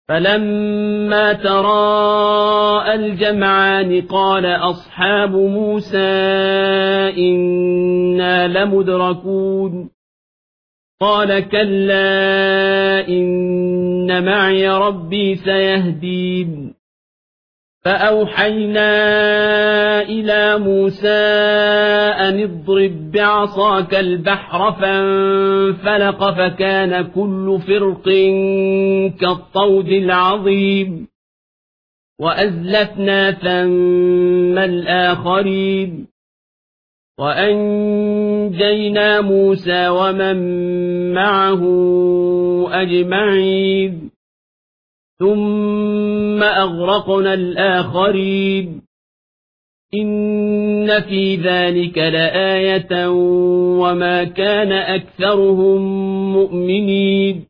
فلما تراءى الجمعان قال أصحاب موسى إنا لمدركون قال كلا إن معي ربي سيهدين فأوحينا إلى موسى أن اضرب بعصاك البحر فانفلق فكان كل فرق كالطود العظيم وأزلفنا ثم الآخرين وأنجينا موسى ومن معه أجمعين ثم أغرقنا الآخرين إن في ذلك لآية وما كان أكثرهم مؤمنين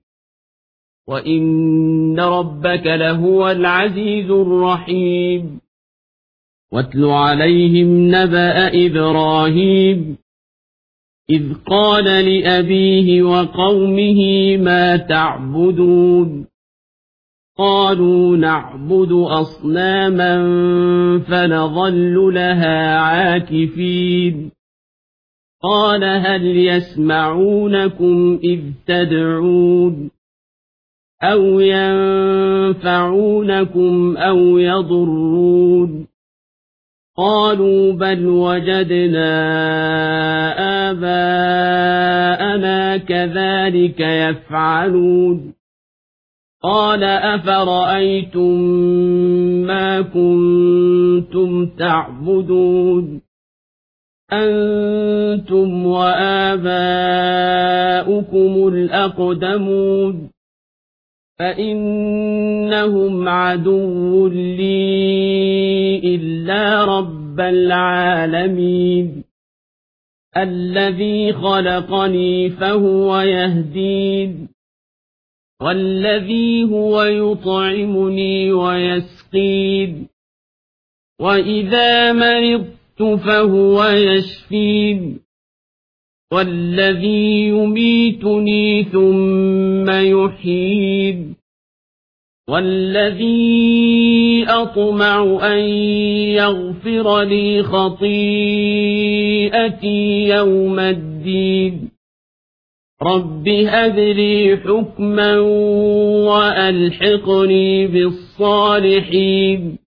وإن ربك لهو العزيز الرحيم واتل عليهم نبأ إبراهيم إذ قال لأبيه وقومه ما تعبدون قالوا نعبد أصناما فنظل لها عاكفين قال هل يسمعونكم إذ تدعون أو ينفعونكم أو يضرون قالوا بل وجدنا آباءنا كذلك يفعلون قال أفرأيتم ما كنتم تعبدون أنتم وآباؤكم الأقدمون فإنهم عدو لي إلا رب العالمين الذي خلقني فهو يهدين والذي هو يطعمني ويسقين وإذا مرضت فهو يشفين والذي يميتني ثم يحيين والذي أطمع أن يغفر لي خطيئتي يوم الدين رب هب لي حكما وألحقني بالصالحين